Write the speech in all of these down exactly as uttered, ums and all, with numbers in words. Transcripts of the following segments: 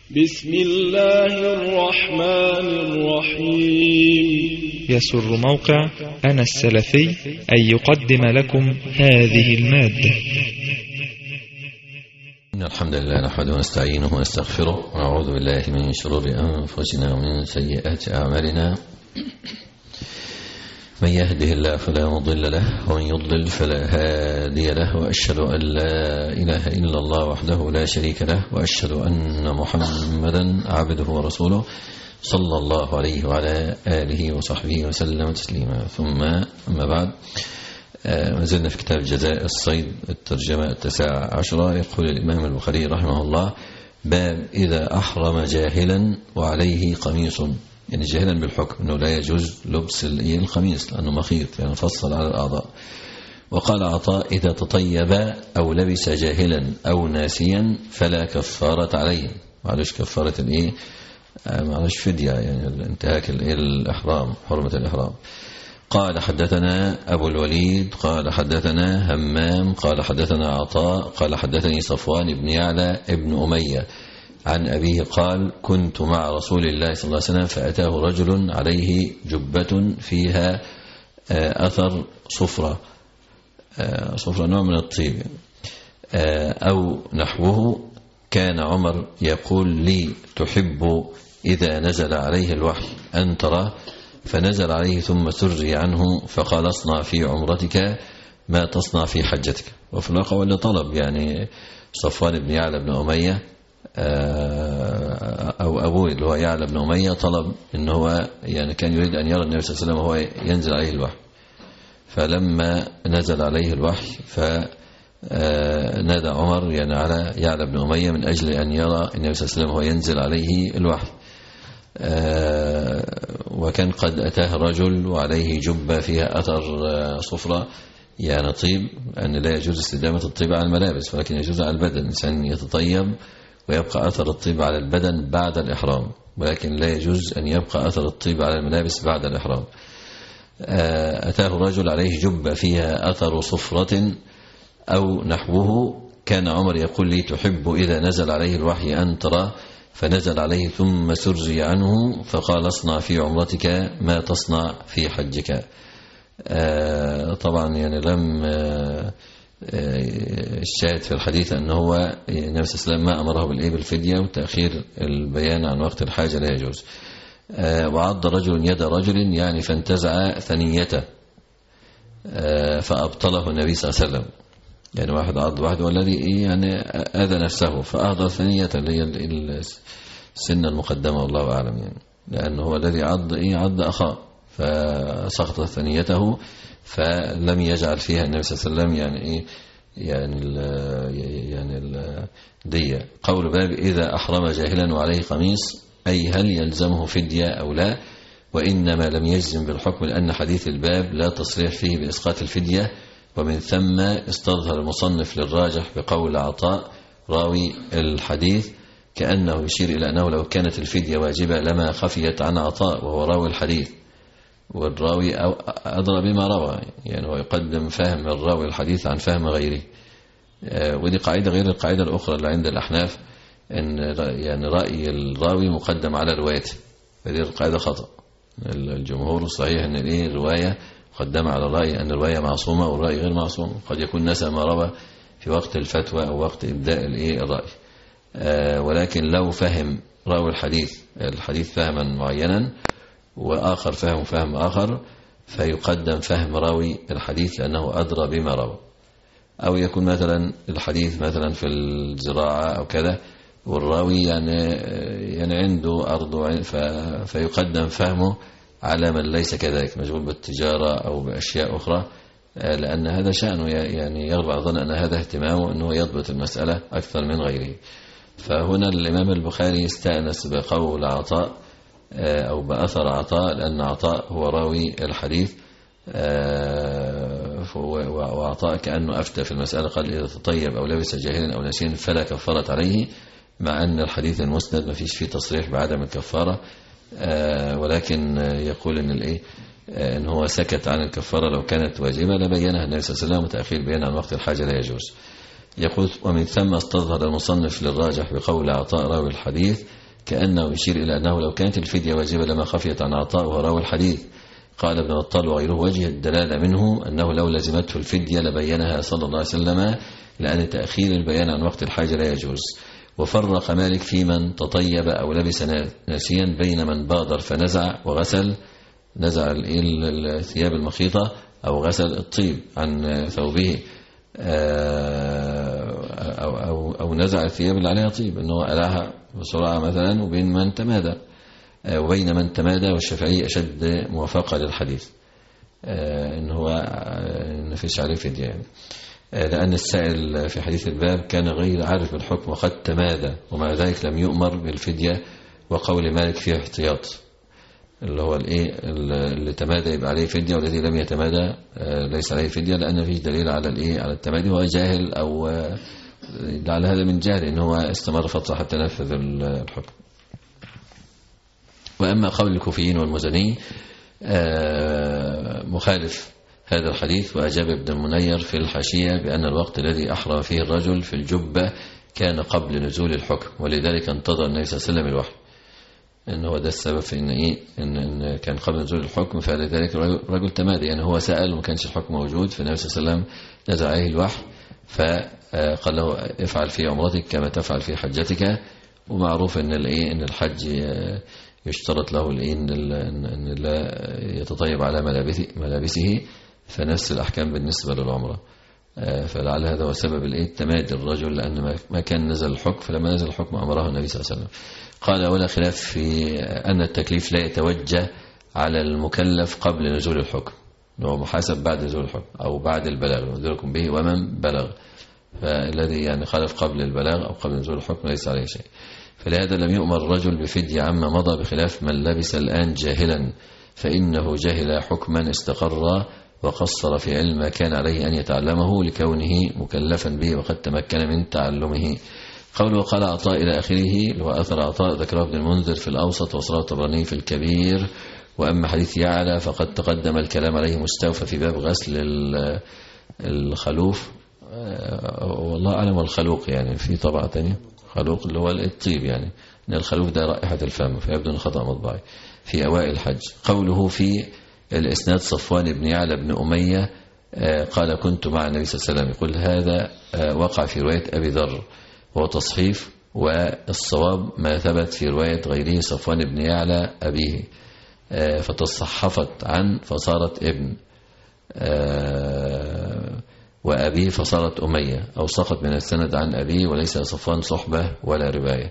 بسم الله الرحمن الرحيم. يسر موقع أنا السلفي أن يقدم لكم هذه المادة. إن الحمد لله نحمده ونستعينه ونستغفره ونعوذ بالله من شرور أنفسنا ومن سيئات أعمالنا. من يهده الله فلا مضل له ومن يضلل فلا هادي له، وأشهد أن لا إله إلا الله وحده لا شريك له، وأشهد أن محمدا عبده ورسوله صلى الله عليه وعلى آله وصحبه وسلم تسليما. ثم أما بعد، ما زلنا في كتاب جزاء الصيد الترجمة التاسعة عشرة. يقول الإمام البخاري رحمه الله: باب إذا أحرم جاهلا وعليه قميص، يعني جاهلا بالحكم أنه لا يجوز لبس القميص لأنه مخيط، يعني فصل على الأعضاء. وقال عطاء: إذا تطيب أو لبس جاهلا أو ناسيا فلا كفارة عليه. معلش كفارة الإيه؟ معلش فدية، يعني انتهاك الإحرام، حرمة الإحرام. قال حدثنا أبو الوليد قال حدثنا همام قال حدثنا عطاء قال حدثني صفوان بن يعلى ابن أمية عن أبيه قال: كنت مع رسول الله صلى الله عليه وسلم فأتاه رجل عليه جبة فيها أثر صفرة، صفرة نوع من الطيب أو نحوه. كان عمر يقول لي: تحب إذا نزل عليه الوحي أن تراه؟ فنزل عليه ثم سري عنه فقال: اصنع في عمرتك ما تصنع في حجتك. وفي الواقع واللي طلب، يعني صفوان بن يعلى بن أمية أو أبوه اللي هو يعلى بن أمية طلب إن هو يعني كان يريد أن يرى النبي صلى الله عليه وسلم وهو ينزل عليه الوحي. فلما نزل عليه الوحي فنادى عمر يعني على يعلى بن أمية من أجل أن يرى النبي صلى الله عليه وسلم وهو ينزل عليه الوحي. وكان قد أتاه رجل وعليه جبة فيها أثر صفرة، يعني طيب، أن لا يجوز استدامة الطيب على الملابس ولكن يجوز على البدن. الإنسان يتطيب ويبقى أثر الطيب على البدن بعد الإحرام، ولكن لا يجوز أن يبقى أثر الطيب على الملابس بعد الإحرام. أتاه رجل عليه جبة فيها أثر صفرة أو نحوه. كان عمر يقول لي: تحب إذا نزل عليه الوحي أن تراه؟ فنزل عليه ثم سري عنه فقال: اصنع في عمرتك ما تصنع في حجك. طبعا يعني لم الشاهد في الحديث أنه هو النبي صلى الله عليه وسلم ما أمره بالإيه بالفدية، وتأخير البيان عن وقت الحاجة لا يجوز. وعض رجل يد رجل، يعني فانتزع ثنيته فأبطله النبي صلى الله عليه وسلم. يعني واحد عض واحد والذي يعني أذى نفسه فأهدر ثنية اللي هي السنة المقدمة، والله أعلم، يعني لأنه هو الذي عض إيه عض أخاه فسقط ثنيته فلم يجعل فيها النبي صلى الله عليه وسلم يعني إيه يعني ال يعني الدية. قول باب إذا أحرم جاهلا وعليه قميص، أي هل يلزمه فدية أو لا؟ وإنما لم يجزم بالحكم لأن حديث الباب لا تصريح فيه بإسقاط الفدية، ومن ثم استظهر المصنف للراجح بقول عطاء راوي الحديث كأنه يشير إلى أنه لو كانت الفدية واجبة لما خفيت عن عطاء وهو راوي الحديث، والراوي أدرى بما روى، يعني هو يقدم فهم الراوي الحديث عن فهم غيره. ودي قاعدة غير القاعدة الأخرى اللي عند الأحناف، أن يعني رأي الراوي مقدم على روايته، فدي القاعدة خطأ. الجمهور الصحيح أن إيه الرواية مقدمة على الرأي، أن الرواية معصومة والرأي غير معصوم. قد يكون نسى ما روى في وقت الفتوى أو وقت إبداء الإيه الرأي. آه ولكن لو فهم راوي الحديث الحديث فهما معينا وآخر فهم فهم آخر، فيقدم فهم راوي الحديث لأنه أدرى بما روى. أو يكون مثلا الحديث مثلا في الزراعة أو كذا، والراوي يعني يعني عنده أرض فيقدم فهمه على من ليس كذلك، مشغول بالتجارة أو بأشياء أخرى، لأن هذا شأنه، يعني يغلب على الظن أن هذا اهتمامه أنه يضبط المسألة أكثر من غيره. فهنا الإمام البخاري استأنس بقول عطاء أو بأثر عطاء، لأن عطاء هو راوي الحديث، وعطاء كأنه أفتى في المسألة، قال: إذا تطيب أو لبس جاهلا أو ناسيا فلا كفارة عليه، مع أن الحديث المسند ما فيش فيه تصريح بعدم الكفارة، ولكن يقول إن الإيه إن هو سكت عن الكفارة لو كانت واجبة لبينها النبي صلى الله عليه وسلم، وتأخير بيان عن وقت الحاجة لا يجوز. يقول ومن ثم استظهر المصنف للراجح بقول عطاء راوي الحديث كأنه يشير إلى أنه لو كانت الفدية واجبة لما خفيت عن عطاء وهو راوي الحديث. قال ابن بطال وغيره وجه الدلالة منه أنه لو لزمته الفدية لبينها صلى الله عليه وسلم لأن تأخير البيان عن وقت الحاجة لا يجوز. وفرق مالك في من تطيب أو لبس ناسيا بين من بادر فنزع وغسل نزع الثياب المخيطة أو غسل الطيب عن ثوبه أو, أو, أو نزع الثياب اللي عليها طيب أنه ألاها بسرعة مثلا وبين من تمادى وبين من تمادى. والشافعي أشد موافقة للحديث أنه هو نفس عليه فدية يعني. لأن السائل في حديث الباب كان غير عارف بالحكم وقد تمادى ومع ذلك لم يؤمر بالفدية. وقول مالك فيه احتياط اللي هو الايه اللي تمادى يبقى عليه فدية والذي لم يتمادى ليس عليه فدية لأن فيه دليل على الايه على التمادي هو جاهل أو على هذا من جهل إن هو استمر فترة حتى نفذ الحكم. وأما قول الكوفيين والمزني مخالف هذا الحديث. وأجاب ابن المنير في الحاشية بأن الوقت الذي أحرم فيه الرجل في الجبة كان قبل نزول الحكم ولذلك انتظر النبي صلى الله عليه وسلم الوحي. إن هو ده السبب في إن إيه إن, إن كان قبل نزول الحكم فلذلك الرجل تمادي يعني هو سأل وما كانش الحكم موجود فالنبي صلى الله عليه وسلم نزل عليه الوحي فقال له افعل في عمرتك كما تفعل في حجتك. ومعروف إن الإيه إن الحج يشترط له الإيه إن لا يتطيب على ملابسه فنفس الأحكام بالنسبة للعمرة. فلعل هذا هو سبب الايه التمادي الرجل لأن ما كان نزل الحكم فلما نزل الحكم أمره النبي صلى الله عليه وسلم. قال ولا خلاف في أن التكليف لا يتوجه على المكلف قبل نزول الحكم هو محاسب بعد نزول الحكم أو بعد البلاغ نذركم به ومن بلغ. فالذي يعني خالف قبل البلاغ أو قبل نزول الحكم ليس عليه شيء. فلهذا لم يؤمر الرجل بفدية عما مضى بخلاف من لبس الآن جاهلا فإنه جاهل حكما استقر وقصر في علم ما كان عليه أن يتعلمه لكونه مكلفا به وقد تمكن من تعلمه. قوله قال عطاء إلى آخره وأثر عطاء ذكره ابن المنذر في الأوسط وصله الطبراني في الكبير. وأما حديث يعلى فقد تقدم الكلام عليه مستوفى في باب غسل الخلوف والله أعلم والخلوق يعني في طبعة تانية خلوق اللي هو الطيب يعني إن الخلوف ده رائحة الفم فيبدو أن خطأ مطبعي في أوائل الحج. قوله في الإسناد صفوان بن يعلى بن أمية قال كنت مع النبي صلى الله عليه وسلم يقول هذا وقع في رواية أبي ذر وهو تصحيف والصواب ما ثبت في رواية غيره صفوان بن يعلى أبيه فتصحفت عن فصارت ابن وأبيه فصارت أمية أو سقط من السند عن أبيه وليس صفوان صحبة ولا رواية.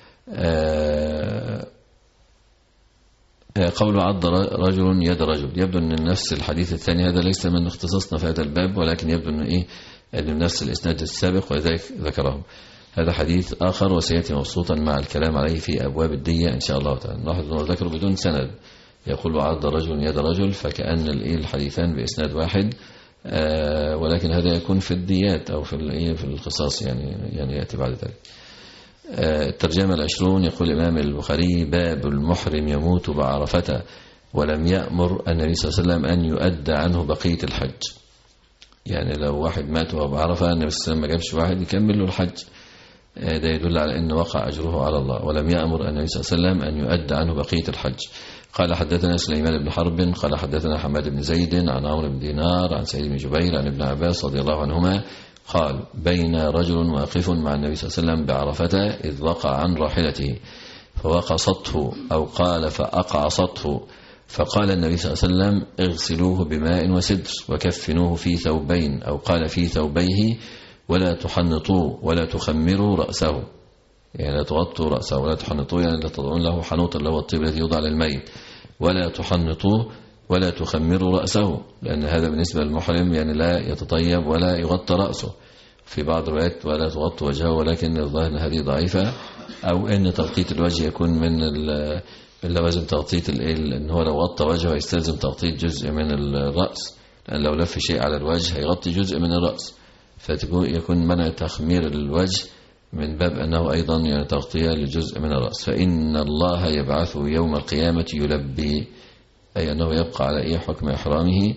قول عض رجل يد رجل يبدو أن نفس الحديث الثاني هذا ليس من اختصاصنا في هذا الباب ولكن يبدو أنه إيه أن نفس الإسناد السابق ولذلك ذكره. هذا حديث آخر وسيأتي مبسوطا مع الكلام عليه في أبواب الدية إن شاء الله تعالى. نلاحظ أنه ذكره بدون سند يقول عض رجل يد رجل فكأن الحديثان بإسناد واحد ولكن هذا يكون في الديات أو في في القصاص يعني يعني يأتي بعد ذلك. الترجمة العشرون يقول الإمام البخاري باب المحرم يموت بعرفة ولم يأمر النبي صلى الله عليه وسلم أن يؤدى عنه بقية الحج. يعني لو واحد مات وهو بعرفة النبي صلى الله عليه وسلم ما جابش واحد يكمل له الحج ده يدل على أن وقع أجره على الله. ولم يأمر النبي صلى الله عليه وسلم أن يؤدى عنه بقية الحج. قال حدثنا سليمان بن حرب قال حدثنا حماد بن زيد عن عمرو بن دينار عن سعيد بن جبير عن ابن عباس رضي الله عنهما قال بين رجل واقف مع النبي صلى الله عليه وسلم بعرفة إذ وقع عن راحلته فوقصته أو قال فأقعصته فقال النبي صلى الله عليه وسلم اغسلوه بماء وسدر وكفنوه في ثوبين أو قال في ثوبيه ولا تحنطوه ولا تخمروا رأسه يعني لا تغطوا رأسه ولا تحنطوه يعني لا تضعون له حنوط اللي هو الطيب الذي يوضع للميت ولا تحنطوه ولا تخمروا رأسه لأن هذا بالنسبة للمحرم يعني لا يتطيب ولا يغطى رأسه. في بعض الروايات ولا تغطوا وجهه ولكن الظاهر أن هذه ضعيفة أو أن تغطية الوجه يكون من اللوازم تغطية إن هو لو غطى وجهه يستلزم تغطية جزء من الرأس لأن لو لف شيء على الوجه هيغطي جزء من الرأس فيكون منع تخمير الوجه من باب أنه أيضا يعني تغطية لجزء من الرأس. فإن الله يبعثه يوم القيامة يلبي أي أنه يبقى على أي حكم إحرامه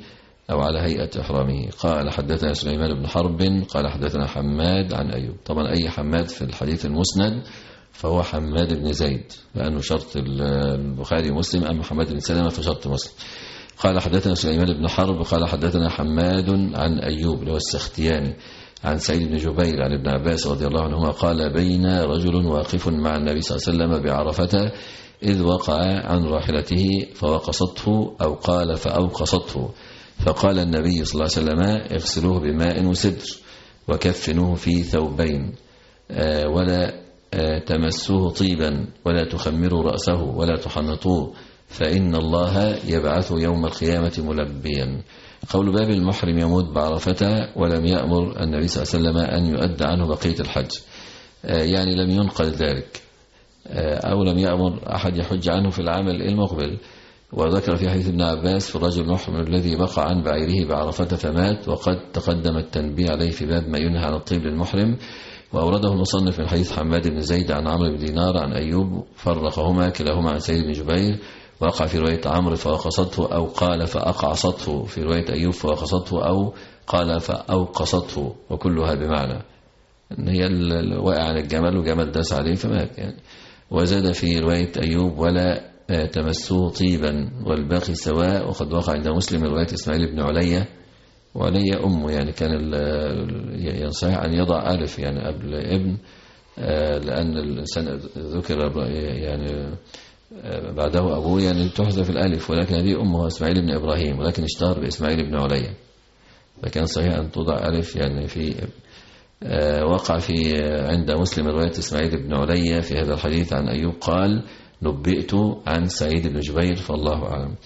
أو على هيئة إحرامه. قال حدثنا سليمان بن حرب قال حدثنا حماد عن أيوب. طبعا أي حماد في الحديث المسند فهو حماد بن زيد، لأنه شرط البخاري ومسلم، أما حماد بن سلمة فشرط مسلم. قال حدثنا سليمان بن حرب قال حدثنا حماد عن أيوب اللي هو السختياني عن سعيد بن جبير عن ابن عباس رضي الله عنهما قال بين رجل واقف مع النبي صلى الله عليه وسلم بعرفة إذ وقع عن راحلته فوقصته أو قال فأوقصته، فقال النبي صلى الله عليه وسلم اغسلوه بماء وسدر وكفنوه في ثوبين ولا تمسوه طيبا ولا تخمروا رأسه ولا تحنطوه فإن الله يبعث يوم القيامة ملبيا. قول باب المحرم يموت بعرفة ولم يأمر النبي صلى الله عليه وسلم أن يؤدى عنه بقية الحج، يعني لم ينقل ذلك أو لم يأمر أحد يحج عنه في العام المقبل. وذكر في حديث ابن عباس في الرجل المحرم الذي بقى عن بعيره بعرفة فمات، وقد تقدم التنبيه عليه في باب ما ينهى عن الطيب للمحرم. وأورده المصنف من حديث حماد بن زيد عن عمرو بن دينار عن أيوب فرقهما كلاهما عن سعيد بن جبير، وقع في رواية عمرو فوقصته أو قال فأقعصته، في رواية أيوب فوقصته أو قال فأوقصته، وكلها بمعنى أن هي الواقع عن الجمل وجمل داس عليه فمات يعني. وزاد في رواية أيوب ولا تمسوه طيبا والباقي سواء. وقد وقع عند مسلم رواية إسماعيل بن علية، وعلية أمه يعني كان ينصح أن يضع ألف يعني قبل ابن، لأن الإنسان ذكر يعني بعده أبوه يعني تحذف الألف، ولكن هذه أمه إسماعيل بن إبراهيم، ولكن اشتهر بإسماعيل بن علية، فكان صحيح أن توضع ألف يعني في ابن. وقع في عند مسلم رواية إسماعيل بن علية في هذا الحديث عن أيوب قال نبئت عن سعيد بن جبير فالله أعلم.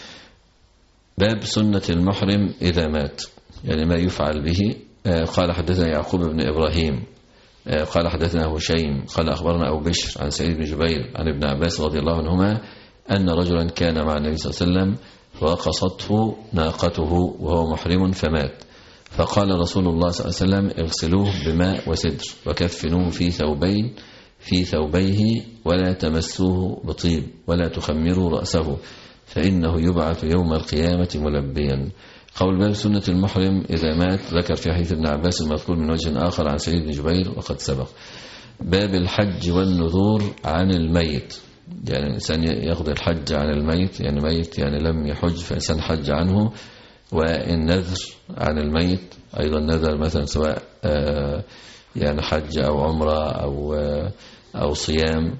باب سنة المحرم إذا مات، يعني ما يفعل به. قال حدثنا يعقوب بن إبراهيم قال حدثنا هشيم قال أخبرنا أبو بشر عن سعيد بن جبير عن ابن عباس رضي الله عنهما أن رجلا كان مع النبي صلى الله عليه وسلم فوقصته ناقته وهو محرم فمات، فقال رسول الله صلى الله عليه وسلم اغسلوه بماء وسدر وكفنوه في ثوبين في ثوبيه ولا تمسوه بطيب ولا تخمروا رأسه فإنه يبعث يوم القيامة ملبيا. قول باب سنة المحرم إذا مات ذكر في حديث ابن عباس المذكور من وجه آخر عن سعيد بن جبير وقد سبق. باب الحج والنذور عن الميت، يعني الإنسان يقضي الحج عن الميت، يعني ميت يعني لم يحج فإنسان حج عنه. والنذر عن الميت أيضا نذر مثلا سواء يعني حج أو عمرة أو أو صيام.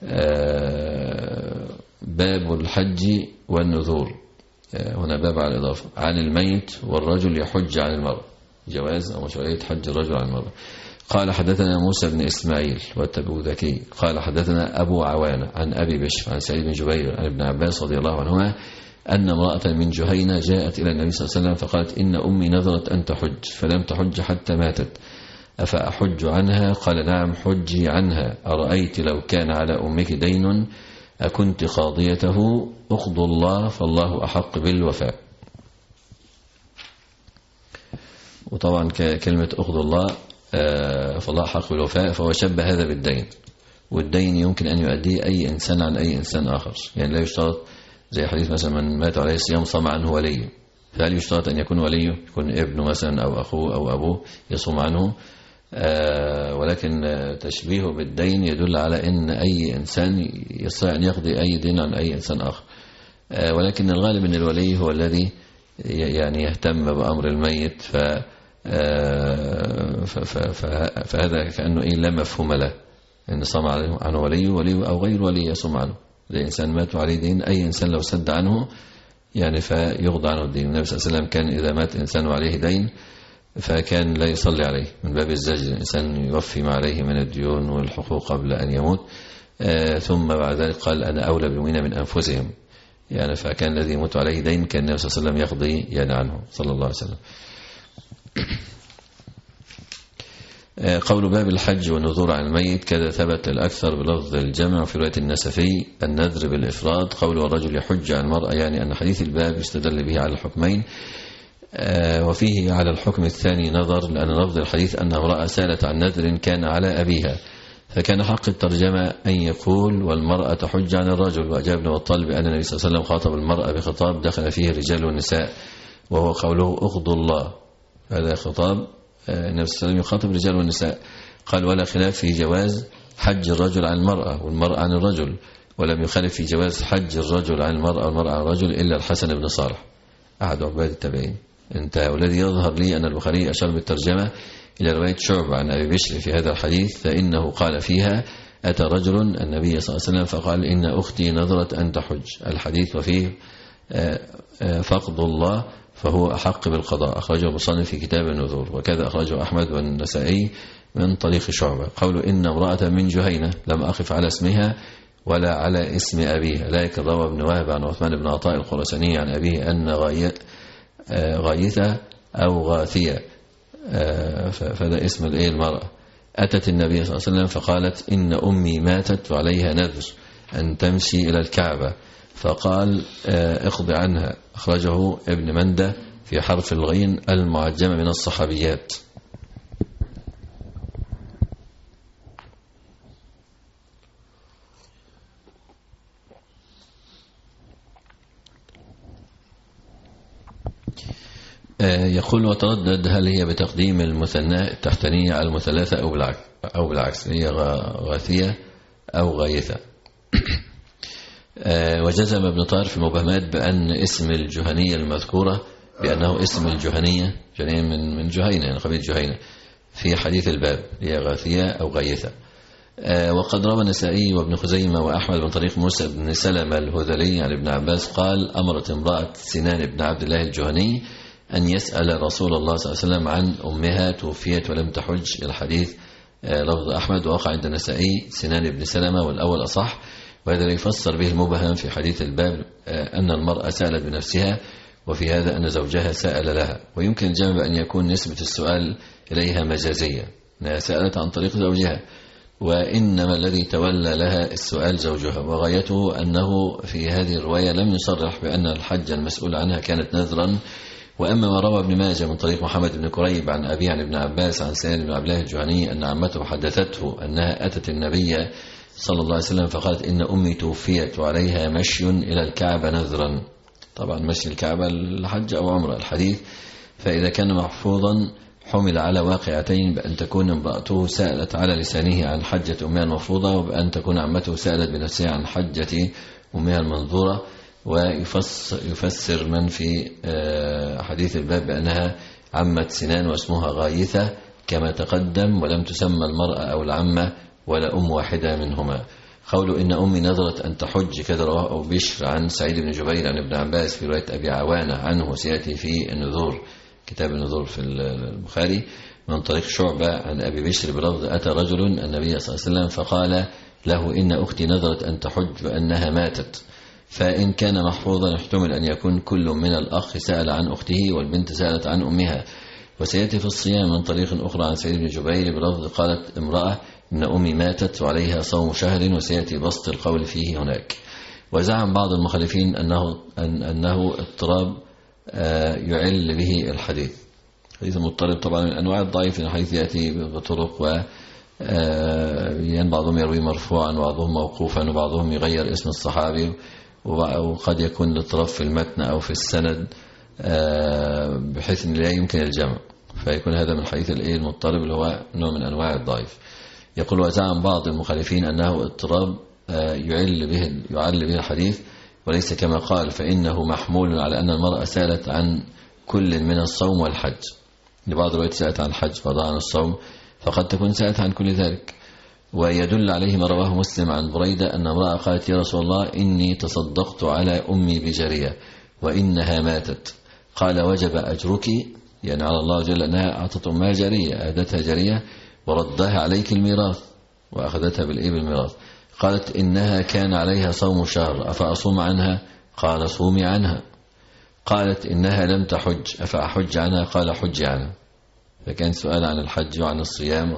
باب الحج والنذور هنا باب على الإضافة عن الميت والرجل يحج عن المرء، جواز أو مشروعية حج الرجل عن المرء. قال حدثنا موسى بن إسماعيل والتبوذكي قال حدثنا أبو عوانة عن أبي بشر عن سعيد بن جبير عن ابن عباس رضي الله عنهما أن امرأة من جهينة جاءت إلى النبي صلى الله عليه وسلم فقالت إن أمي نذرت أن تحج فلم تحج حتى ماتت أفأحج عنها؟ قال نعم حجي عنها. أرأيت لو كان على أمك دين أكنت قاضيته؟ أقضوا الله فالله أحق بالوفاء. وطبعا كلمة أقضوا الله فالله أحق بالوفاء فهو شبه هذا بالدين، والدين يمكن أن يؤديه أي إنسان عن أي إنسان آخر، يعني لا يشترط زي حديث مثلا من مات عليه الصيام صام عنه وليه، فهل يشترط أن يكون وليه يكون ابنه مثلا أو أخوه أو أبوه يصوم عنه؟ آه ولكن تشبيهه بالدين يدل على أن أي إنسان يستطيع أن يقضي أي دين عن أي إنسان آخر. آه ولكن الغالب أن الولي هو الذي يعني يهتم بأمر الميت، ف آه فهذا كأنه إيه لا مفهوم له، أن صام عنه ولي ولي أو غير ولي يصوم عنه. الإنسان مات عليه دين، أي إنسان لو سد عنه يعني فيقضى عنه الدين. النبي صلى الله عليه وسلم كان إذا مات إنسان وعليه دين فكان لا يصلي عليه من باب الزجر، الإنسان يوفي ما عليه من الديون والحقوق قبل أن يموت. آه ثم بعد ذلك قال أنا أولى بالمؤمنين من أنفسهم، يعني فكان الذي يموت عليه دين كان النبي صلى الله عليه وسلم يقضي يعني عنه صلى الله عليه وسلم. آه قول باب الحج والنذور عن الميت كذا ثبت الأكثر بلفظ الجمع في رواية النسفي النذر بالإفراد. قول الرجل يحج عن المرأة، يعني أن حديث الباب يستدل به على الحكمين، آه وفيه على الحكم الثاني نظر، لأن لفظ الحديث أن امرأة سالت عن نذر كان على أبيها، فكان حق الترجمة أن يقول والمرأة تحج عن الرجل. وأجاب ابن بطال بأن النبي صلى الله عليه وسلم خاطب المرأة بخطاب دخل فيه الرجال والنساء، وهو قوله أغضوا الله. هذا خطاب النبي صلى الله عليه وسلم يخاطب الرجال والنساء. قال ولا خلاف في جواز حج الرجل عن المرأة والمرأة عن الرجل، ولم يخالف في جواز حج الرجل عن المرأة والمرأة عن الرجل إلا الحسن بن صالح أحد عباد التابعين. انتهى. والذي يظهر لي أن البخاري أشار بالترجمة إلى رواية شعبة عن أبي بشر في هذا الحديث، فإنه قال فيها أتى رجل النبي صلى الله عليه وسلم فقال إن أختي نذرت أن تحج الحديث، وفيه فقد الله فهو أحق بالقضاء. أخرجه المصنف في كتاب النذور، وكذا أخرجه أحمد والنسائي من طريق شعبة. قول إن امرأة من جهينة لم أقف على اسمها ولا على اسم أبيها، لكن روى ابن وهب عن عثمان بن عطاء الخراساني عن أبيه أن غايثة أو غاثية، فهذا اسم المرأة، أتت النبي صلى الله عليه وسلم فقالت إن أمي ماتت وعليها نذر أن تمشي إلى الكعبة، فقال اقضي عنها. أخرجه ابن مندة في حرف الغين المعجمة من الصحابيات. يقول وتردد هل هي بتقديم المثنى التحتانية على المثلثة أو بالعكس أو بالعكس هي غاثية أو غايثة. وجزم ابن طاهر في المبهمات بأن اسم الجهنية المذكورة بأنه اسم الجهنية جهنية من من جهينة يعني قبيلة جهينة في حديث الباب هي غاثية أو غايثة. وقد روى النسائي وابن خزيمة وأحمد من طريق موسى بن سلمة الهذلي عن ابن عباس قال أمرت امرأة سنان بن عبد الله الجهني أن يسأل رسول الله صلى الله عليه وسلم عن أمها توفيت ولم تحج. الحديث لفظ أحمد ووقع عند النسائي سنان بن سلمة والأول أصح، وهذا يفسر به المبهم في حديث الباب أن المرأة سألت بنفسها، وفي هذا أن زوجها سأل لها. ويمكن الجمع بأن يكون نسبة السؤال إليها مجازية، أنها سألت عن طريق زوجها، وإنما الذي تولى لها السؤال زوجها. وغايته أنه في هذه الرواية لم يصرح بأن الحج المسؤول عنها كانت نذرا. وأما ما روى ابن ماجه من طريق محمد بن كريب عن أبي عن ابن عباس عن سالم بن عبد الله الجهني أن عمته حدثته أنها أتت النبي صلى الله عليه وسلم فقالت إن أمي توفيت وعليها مشي إلى الكعبة نذرا. طبعا مشي الكعبة الحج أو عمره الحديث. فإذا كان محفوظا حمل على واقعتين، بأن تكون امرأته سألت على لسانه عن حجة أمها المفروضة، وبأن تكون عمته سألت بنفسها عن حجة أمها المنظورة. ويفسر من في حديث الباب بأنها عمة سنان واسمها غايثة كما تقدم، ولم تسمى المرأة أو العمة ولا أم واحدة منهما. قول إن أمي نذرت أن تحج كذا رواه أبو بشر عن سعيد بن جبير عن ابن عباس في رواية أبي عوانة عنه سيأتي في النذور كتاب النذور في البخاري من طريق شعبة عن أبي بشر بلفظ أتى رجل النبي صلى الله عليه وسلم فقال له إن أختي نذرت أن تحج وأنها ماتت. فإن كان محفوظا يحتمل أن يكون كل من الأخ سأل عن أخته والبنت سألت عن أمها. وسيأتي في الصيام من طريق أخرى عن سعيد بن جبير بلفظ قالت امرأة إن أمي ماتت وعليها صوم شهر، وسيأتي بسط القول فيه هناك. وزعم بعض المخالفين أنه, أن أنه اضطراب يعل به الحديث. حديث المضطرب طبعا من أنواع الضعيف، الحديث يأتي بطرق، و يعني بعضهم يروي مرفوعا وبعضهم موقوفا وبعضهم يغير اسم الصحابي، وقد يكون الاضطراب في المتن أو في السند بحيث أن لا يمكن الجمع، فيكون هذا من حديث المضطرب اللي هو نوع من أنواع الضعيف. يقول وزعم بعض المخالفين أنه اضطراب يعل به يعل به الحديث وليس كما قال، فإنه محمول على أن المرأة سألت عن كل من الصوم والحج. لبعض الروايات سألت عن الحج بعضها عن الصوم، فقد تكون سألت عن كل ذلك. ويدل عليه ما رواه مسلم عن بريدة أن امرأة قالت يا رسول الله إني تصدقت على أمي بجارية وإنها ماتت، قال وجب أجرك، يعني على الله جل أنها أعطت أمها جارية أهدتها جارية وردها عليك الميراث وأخذتها بالإيه بالميراث. قالت إنها كان عليها صوم شهر أفأصوم عنها؟ قال صومي عنها. قالت إنها لم تحج أفأحج عنها؟ قال حج عنها. فكان سؤال عن الحج وعن الصيام.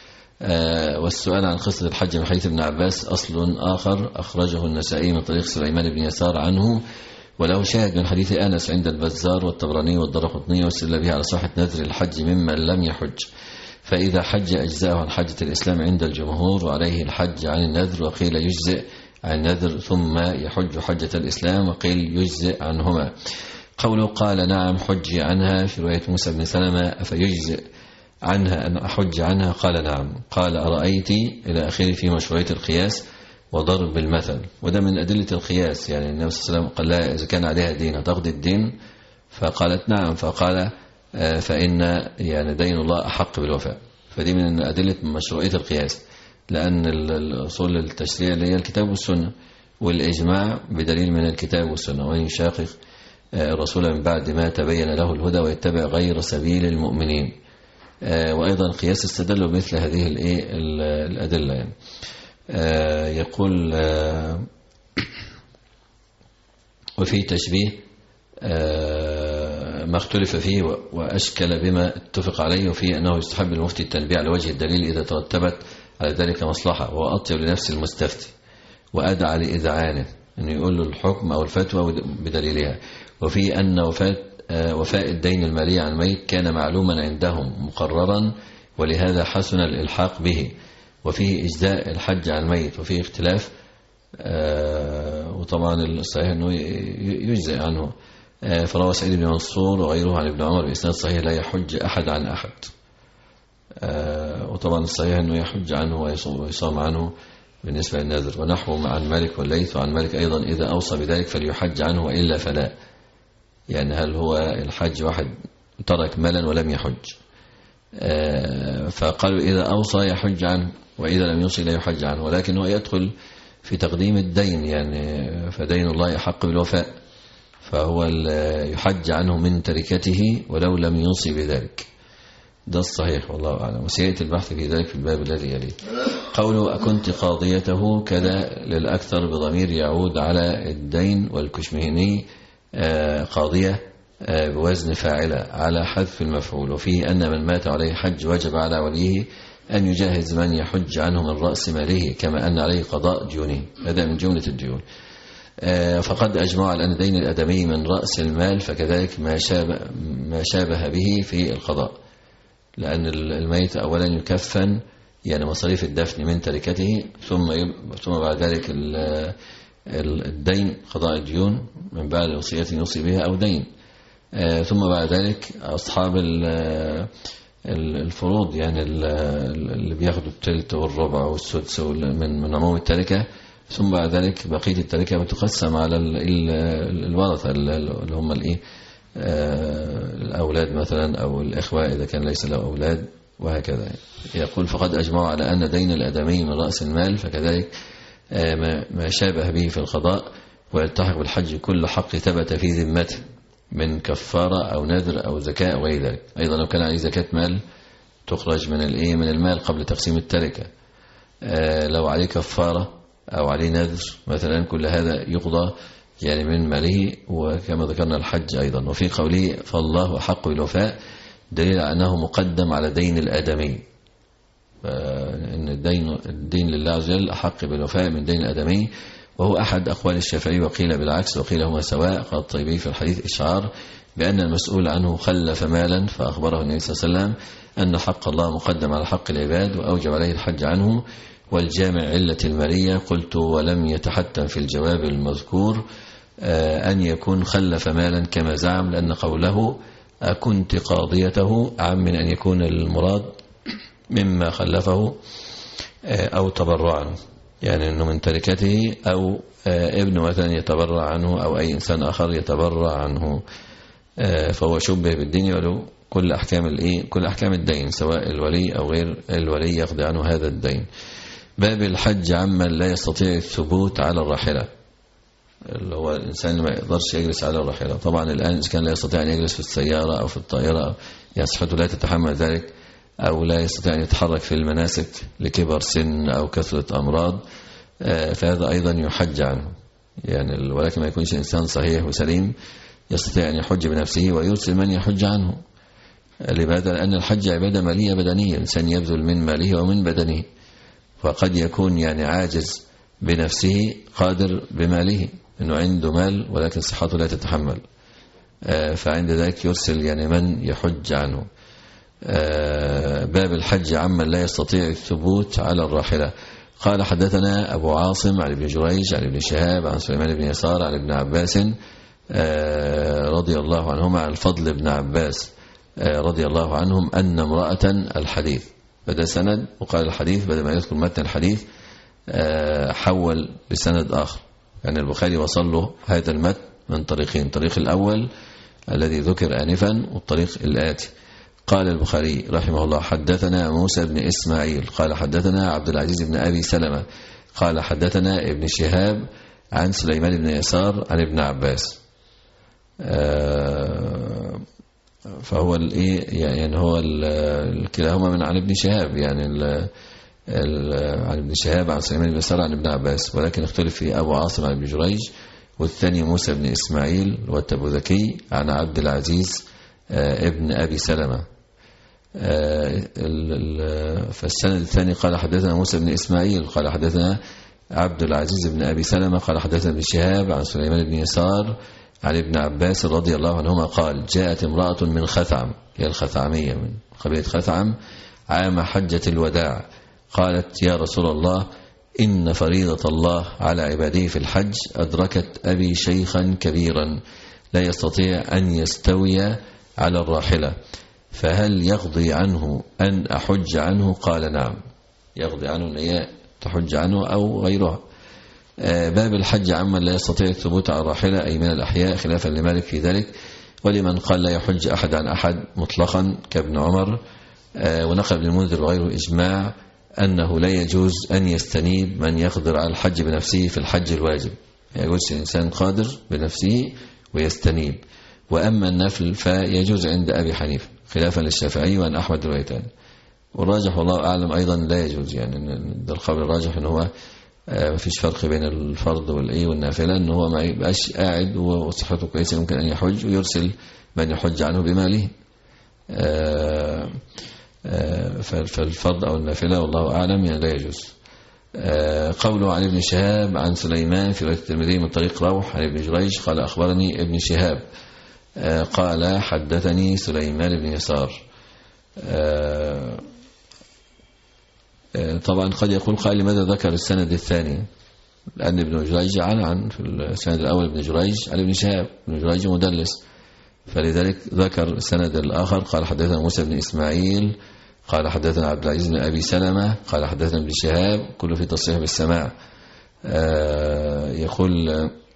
آه والسؤال عن قصة الحج من حديث ابن عباس أصل آخر أخرجه النسائي من طريق سليمان بن يسار عنه، وله شاهد من حديث أنس عند البزار والطبراني والدرقطني، واستدل به على صحة نذر الحج ممن لم يحج. فإذا حج أجزاءه عن حجة الإسلام عند الجمهور، وعليه الحج عن النذر، وقيل يجزئ عن النذر ثم يحج حجة الإسلام، وقيل يجزئ عنهما. قوله قال نعم حج عنها في رواية موسى بن سلمة أفيجزئ عنها أن أحج عنها قال نعم. قال أرأيت إلى آخره في مشروعية القياس وضرب المثل، وده من أدلة القياس. يعني النبي صلى الله عليه وسلم قال لها إذا كان عليها دين هتقضي الدين، فقالت نعم، فقال فإن يعني دين الله أحق بالوفاء. فدي من أدلة مشروعية القياس، لأن الأصول التشريع اللي هي الكتاب والسنة، والإجماع بدليل من الكتاب والسنة. وإن يشاقق الرسول من بعد ما تبين له الهدى ويتبع غير سبيل المؤمنين. وأيضا القياس استدلوا بمثل هذه الأدلة. يعني يقول وفي تشبيه ما اختلف فيه وأشكل بما اتفق عليه، وفيه أنه يستحب المفتي التنبيه على وجه الدليل إذا ترتبت على ذلك مصلحة، وهو أطيب لنفس المستفتي وأدعى لإذعانه أنه يقول له الحكم أو الفتوى بدليلها. وفي أن وفاة وفاء الدين المالي عن ميت كان معلوما عندهم مقررا، ولهذا حسن الإلحاق به. وفيه إجزاء الحج عن ميت، وفيه اختلاف، وطبعا الصحيح أنه يجزئ عنه. فروى سعيد بن منصور وغيره عن ابن عمر بإسناد صحيح لا يحج أحد عن أحد. وطبعا الصحيح أنه يحج عنه ويصام عنه بالنسبة للنذر. ونحوه عن مالك والليث، وعن مالك أيضا إذا أوصى بذلك فليحج عنه وإلا فلا. يعني هل هو الحج واحد ترك مالا ولم يحج، فقالوا إذا أوصى يحج عنه، وإذا لم يوصي لا يحج عنه. ولكن هو يدخل في تقديم الدين، يعني فدين الله يحق بالوفاء، فهو يحج عنه من تركته ولو لم يوصي بذلك. ده الصحيح والله أعلم، وسيأتي البحث في ذلك في الباب الذي يليه. قوله أكنت قاضيته كذا للأكثر بضمير يعود على الدين، والكشمهني قاضية بوزن فاعلة على حذف المفعول. وفيه أن من مات عليه حج وجب على وليه أن يجهز من يحج عنه من رأس ماله، كما أن عليه قضاء ديونه. هذا من جملة الديون. فقد أجمع على أن دين الأدمي من رأس المال، فكذلك ما شابه, ما شابه به في القضاء، لأن الميت أولا يكفن، يعني مصاريف الدفن من تركته، ثم ثم بعد ذلك الدين قضاء الديون من بعد وصية يوصي بها أو دين، ثم بعد ذلك أصحاب الفروض، يعني اللي بياخدوا الثلث والربع والسدس من من عموم التركة، ثم بعد ذلك بقية التركة بتقسم على الورثة اللي هم الايه الأولاد مثلا أو الإخوة إذا كان ليس له أولاد، وهكذا. يقول فقد أجمعوا على أن دين الأدمي من رأس المال، فكذلك ما شابه به في القضاء، ويلتحق بالحج كل حق ثبت في ذمته من كفارة أو نذر أو زكاة أو غير ذلك. أيضا لو كان عليه زكاة مال تخرج من الايه من المال قبل تقسيم التركة، لو عليه كفارة أو عليه نذر مثلا، كل هذا يقضى يعني من ماله. وكما ذكرنا الحج أيضا. وفي قوله فالله أحق بالوفاء دليل على أنه مقدم على دين الآدمي، إن الدين الدين لله عز وجل أحق بالوفاء من دين الآدمي، وهو أحد أقوال الشافعي، وقيل بالعكس، وقيل هما سواء. قال الطيبي في الحديث إشعار بأن المسؤول عنه خلف مالا، فأخبره النبي صلى الله عليه وسلم أن حق الله مقدم على حق العباد، وأوجب عليه الحج عنه. والجامع علة المالية قلت ولم يتحتم في الجواب المذكور أن يكون خلف مالا كما زعم، لأن قوله أكنت قاضيته عام من أن يكون المراد مما خلفه أو تبرع عنه، يعني أنه من تركته، أو ابن مثلا يتبرع عنه، أو أي إنسان آخر يتبرع عنه، فهو شبه بالدين، ولو كل أحكام الإيه كل أحكام الدين سواء الولي أو غير الولي يقضي عنه هذا الدين. باب الحج عمن لا يستطيع الثبوت على الراحلة، اللي هو الإنسان اللي ما يقدرش يجلس على الراحلة. طبعا الآن إذا كان لا يستطيع أن يجلس في السيارة أو في الطائرة، يعني صحته لا تتحمل ذلك، أو لا يستطيع أن يتحرك في المناسك لكبر سن أو كثرة أمراض، فهذا أيضا يحج عنه، يعني ولكن ما يكونش إنسان صحيح وسليم يستطيع أن يحج بنفسه ويرسل من يحج عنه. لماذا؟ لأن الحج عبادة مالية بدنية، إنسان يبذل من ماله ومن بدنه، فقد يكون يعني عاجز بنفسه قادر بماله، إنه عنده مال ولكن صحته لا تتحمل، فعند ذلك يرسل يعني من يحج عنه. باب الحج عمن لا يستطيع الثبوت على الراحلة. قال حدثنا أبو عاصم عن ابن جريج عن ابن شهاب عن سليمان بن يسار عن ابن عباس رضي الله عنهما عن الفضل بن عباس رضي الله عنهم أن امرأة الحديث، بدأ سند وقال الحديث بدل ما يذكر متن الحديث حول بسند آخر. يعني البخاري وصل له هذا المتن من طريقين، الطريق الأول الذي ذكر آنفا والطريق الآتي. قال البخاري رحمه الله حدثنا موسى بن إسماعيل قال حدثنا عبد العزيز بن أبي سلمة قال حدثنا ابن شهاب عن سليمان بن يسار عن ابن عباس. فهو الايه يعني هو كلاهما من عن ابن شهاب، يعني ال عن ابن شهاب عن سليمان بن يسار عن ابن عباس، ولكن اختلف في أبو عاصم عن ابن جريج، والثاني موسى بن إسماعيل والتبوذكي عن عبد العزيز ابن أبي سلمة. فالسند الثاني قال حدثنا موسى بن إسماعيل قال حدثنا عبد العزيز بن أبي سلمة قال حدثنا ابن شهاب عن سليمان بن يسار عن ابن عباس رضي الله عنهما قال جاءت امرأة من خثعم، هي الخثعمية من قبيلة خثعم، عام حجة الوداع، قالت يا رسول الله إن فريضة الله على عباده في الحج أدركت أبي شيخا كبيرا لا يستطيع أن يستوي على الراحلة، فهل يقضي عنه أن أحج عنه؟ قال نعم، يقضي عنه أن هي تحج عنه أو غيرها. باب الحج عمن لا يستطيع الثبوت على الراحلة أي من الأحياء، خلافا لمالك في ذلك، ولمن قال لا يحج أحد عن أحد مطلقا كابن عمر. ونقل ابن المنذر وغيره إجماع أنه لا يجوز أن يستنيب من يقدر على الحج بنفسه في الحج الواجب، يجوز الإنسان قادر بنفسه ويستنيب. وأما النفل فيجوز عند أبي حنيفة خلافا للشافعي وأن أحمد روايتان، والراجح والله أعلم أيضا لا يجوز، يعني ده القول الراجح أنه هو ما فيش فرق بين الفرض والإيه والنافلة، أنه هو ما يبقاش قاعد وصحته كويسة يمكن أن يحج ويرسل من يحج عنه بماله. فالفرض أو النافلة والله أعلم يعني لا يجوز. قوله عن ابن شهاب عن سليمان في رواية الترمذي من طريق روح عن ابن جريج قال أخبرني ابن شهاب قال حدثني سليمان بن يسار. طبعا قد يقول قال لماذا ذكر السند الثاني؟ لأن ابن جريج عن عن في السند الأول ابن جريج عن ابن شهاب، ابن جريج مدلس، فلذلك ذكر السند الآخر قال حدثنا موسى بن إسماعيل قال حدثنا عبد العزيز بن أبي سلمة قال حدثنا ابن شهاب، كله في تصريح بالسماع. يقول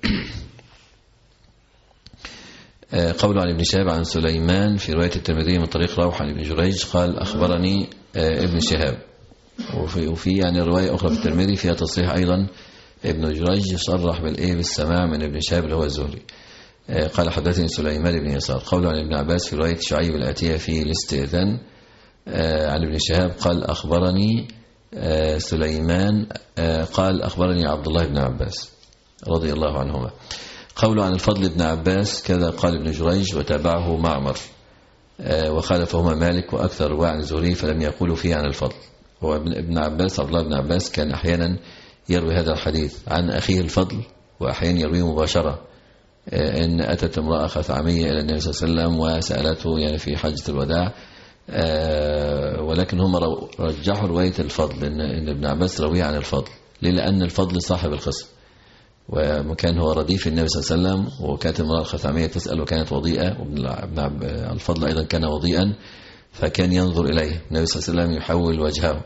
قول عن ابن شهاب عن سليمان في رواية الترمذي من طريق روح عن ابن جريج قال أخبرني ابن شهاب، وفي, وفي يعني رواية أخرى في الترمذي فيها تصريح أيضا ابن جريج صرح بالإيه بالسماع من ابن شهاب اللي هو الزهري قال حدثني سليمان بن يسار. قول عن ابن عباس في رواية شعيب الآتية في الاستئذان عن ابن شهاب قال أخبرني سليمان قال أخبرني عبد الله بن عباس رضي الله عنهما. قول عن الفضل بن عباس كذا قال ابن جريج وتابعه معمر وخالفهما مالك وأكثر رواة عن الزهري فلم يقولوا فيه عن الفضل. هو ابن عباس عبد الله بن عباس كان أحيانا يروي هذا الحديث عن أخيه الفضل وأحيانا يرويه مباشرة، إن أتت امرأة خثعمية إلى النبي صلى الله عليه وسلم وسألته يعني في حجة الوداع، ولكن هم رجحوا رواية الفضل إن ابن عباس رويه عن الفضل. ليه؟ لأن الفضل صاحب القصة وكان هو رديف النبي صلى الله عليه وسلم، وكانت امرأة الخثعمية تسأل وكانت وضيئة، وابن الفضل أيضا كان وضيئا، فكان ينظر إليه النبي صلى الله عليه وسلم يحول وجهه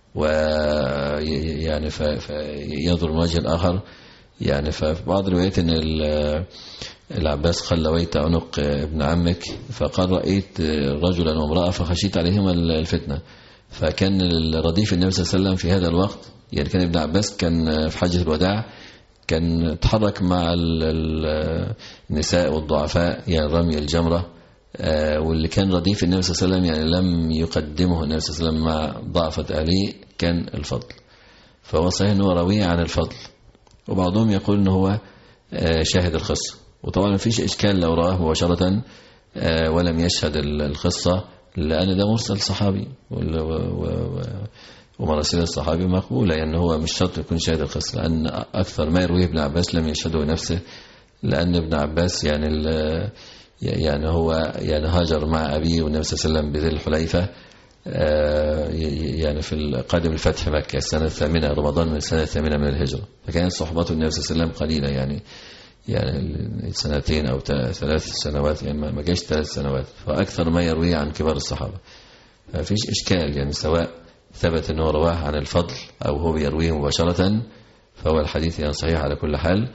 ويعني فينظر من وجه الآخر. يعني ففي بعض الروايات ان العباس قال لويت عنق ابن عمك، فقال رأيت رجلا وامرأة فخشيت عليهما الفتنة. فكان الرديف النبي صلى الله عليه وسلم في هذا الوقت، يعني كان ابن عباس كان في حجة الوداع كان تحرك مع النساء والضعفاء يعني رمي الجمرة، واللي كان رديف النبي صلى الله عليه وسلم يعني لم يقدمه النبي صلى الله عليه وسلم مع ضعفة أهله كان الفضل. فهو صحيح أنه رويه عن الفضل، وبعضهم يقول أنه هو شاهد القصة، وطبعا ما فيش إشكال لو رآه مباشرة ولم يشهد القصة، لأن ده مرسل صحابي ومراسيل الصحابي مقبولة، يعني هو مش شرط يكون شاهد القصة، لأن أكثر ما يرويه ابن عباس لم يشهده نفسه، لأن ابن عباس يعني يعني هو يعني هاجر مع أبيه والنبي صلى الله عليه وسلم بذي الحليفة يعني في قادم الفتح مكة السنة الثامنة رمضان من السنة الثامنة من الهجرة، فكانت صحبته النبي صلى الله عليه وسلم قليلة، يعني يعني سنتين أو ثلاث سنوات، يعني ما جاش ثلاث سنوات، فأكثر ما يرويه عن كبار الصحابة. ففيش إشكال يعني، سواء ثبت أنه رواه عن الفضل أو هو يرويه مباشرة فهو الحديث يعني صحيح على كل حال.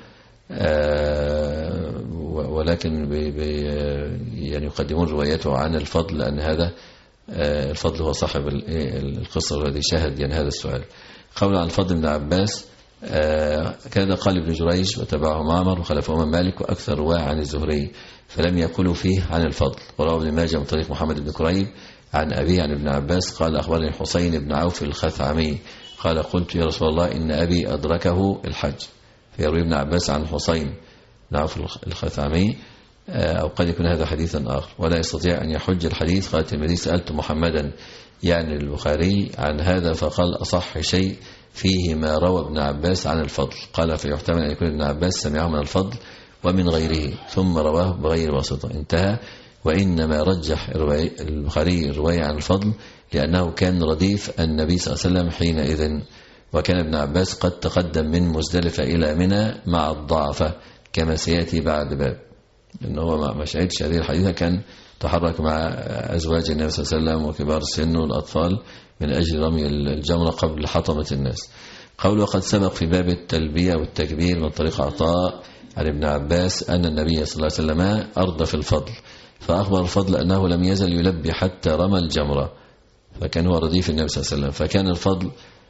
آه ولكن بي بي يعني يقدمون روايته عن الفضل، لأن هذا آه الفضل هو صاحب القصة الذي شاهد يعني هذا السؤال. قول عن الفضل بن عباس آه كذا قال ابن جريج وتبعه معمر وخلفه من مالك وأكثر رواه عن الزهري، فلم يقولوا فيه عن الفضل. وروى ابن ماجه من طريق محمد بن كريب عن أبي عن ابن عباس قال أخبرني حسين بن عوف الخثعمي قال قلت يا رسول الله إن أبي أدركه الحج. فيروي ابن عباس عن حسين بن عوف الخثعمي أو قد يكون هذا حديثا آخر ولا يستطيع أن يحج الحديث. قال الترمذي سألت محمدا يعني البخاري عن هذا فقال أصح شيء فيه ما روى ابن عباس عن الفضل. قال فيحتمل أن يكون ابن عباس سمعه من الفضل ومن غيره ثم رواه بغير واسطة. انتهى. وإنما رجح البخاري الرواية عن الفضل لأنه كان رديف النبي صلى الله عليه وسلم حينئذ، وكان ابن عباس قد تقدم من مزدلفة إلى منى مع الضعفة كما سيأتي بعد باب، لأنه هو ما شهدش هذه الحديثة، كان تحرك مع أزواج النبي صلى الله عليه وسلم وكبار السن والأطفال من أجل رمي الجمرة قبل حطمة الناس. قول وقد سبق في باب التلبية والتكبير من طريق عطاء عن ابن عباس أن النبي صلى الله عليه وسلم أرضى في الفضل، فأخبر الفضل أنه لم يزل يلبي حتى رمى الجمرة، فكان هو رديف النبي صلى الله عليه وسلم. فكان الفضل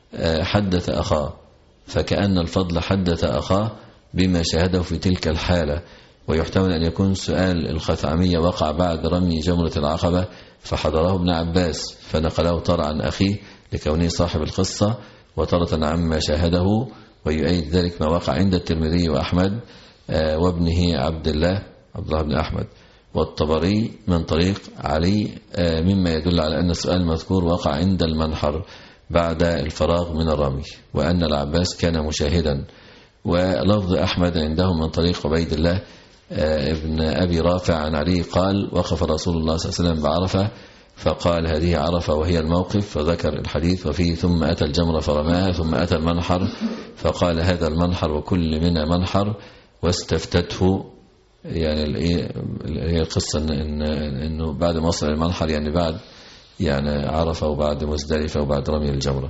حدث أخاه، فكأن الفضل حدث أخاه بما شاهده في تلك الحالة. ويحتمل أن يكون سؤال الخثعمية وقع بعد رمي جمرة العقبة فحضره ابن عباس فنقله ترى عن أخيه لكونه صاحب القصة، وترة عما شاهده. ويؤيد ذلك ما وقع عند الترمذي وأحمد وابنه عبد الله عبد الله بن أحمد والطبري من طريق علي، مما يدل على أن السؤال المذكور وقع عند المنحر بعد الفراغ من الرمي، وأن العباس كان مشاهدا. ولفظ أحمد عندهم من طريق عبيد الله ابن أبي رافع عن علي قال وقف رسول الله صلى الله عليه وسلم بعرفة فقال هذه عرفة وهي الموقف، فذكر الحديث وفيه ثم أتى الجمرة فرماها ثم أتى المنحر فقال هذا المنحر وكل منا منحر واستفتته. يعني هي القصة إن إنه بعد ما وصل المنحر يعني بعد يعني عرفة وبعد مزدلفة وبعد رمي الجمرة.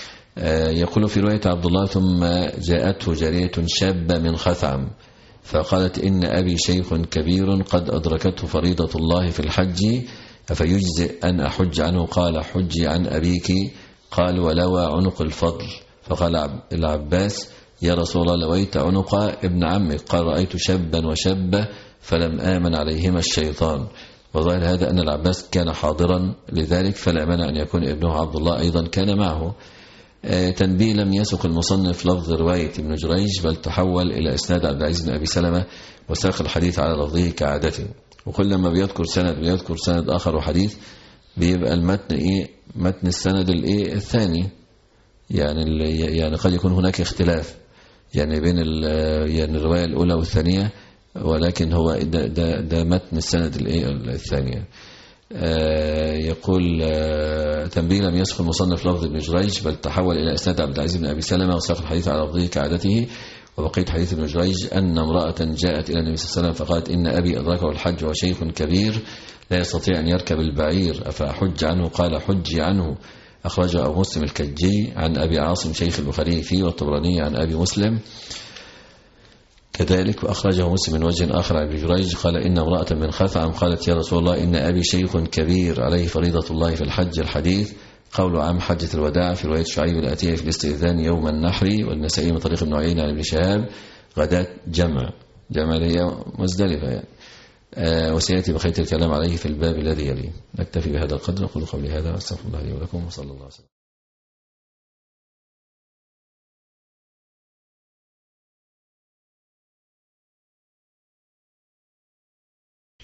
يقول في رواية عبد الله ثم جاءته جارية شابة من خثعم فقالت إن أبي شيخ كبير قد أدركته فريضة الله في الحج أفيجزئ أن أحج عنه؟ قال حجي عن أبيك. قال ولوى عنق الفضل. فقال العباس يا رسول الله لويت عنق ابن عمك. قال رأيت شابا وشابة فلم آمن عليهما الشيطان. وظاهر هذا أن العباس كان حاضرا لذلك فلا مانع أن يكون ابنه عبد الله أيضا كان معه. تنبيه لم يسق المصنف لفظ رواية ابن جريج بل تحول إلى إسناد عبد العزيز بن أبي سلمة وساق الحديث على لفظه كعادته. وكل ما بيذكر سند بيذكر سند آخر وحديث بيبقى المتن إيه متن السند الإيه الثاني، يعني يعني قد يكون هناك اختلاف يعني بين يعني الرواية الأولى والثانية، ولكن هو ده, ده, ده متن السند الإيه الثانية. آه يقول آه تنبيه لم يسق المصنف لفظ ابن جريج بل تحول إلى إسناد عبد العزيز بن أبي سلمة وساق الحديث على لفظه كعادته. وبقية حديث ابن جريج أن امرأة جاءت إلى النبي صلى الله عليه وسلم فقالت إن أبي أدركه الحج وشيخ كبير لا يستطيع أن يركب البعير أفأحج عنه؟ قال حجي عنه. أخرجه أبو مسلم الكجي عن أبي عاصم شيخ البخاري فيه والطبراني عن أبي مسلم كذلك. وأخرجه مسلم من وجه آخر عن ابن جريج قال إن امرأة من خثعم قالت يا رسول الله إن أبي شيخ كبير عليه فريضة الله في الحج. الحديث قول عام حجة الوداع في رواية شعيب الآتية في الاستئذان يوم النحر، والنسائي من طريق ابن عيينة عن ابن شهاب غداة جمع جمع هي مزدلفة يعني. آه وسيأتي بقية الكلام عليه في الباب الذي يليه. نكتفي بهذا القدر. نقول قولي هذا واستغفر الله لي ولكم وصلى الله عليه وسلم.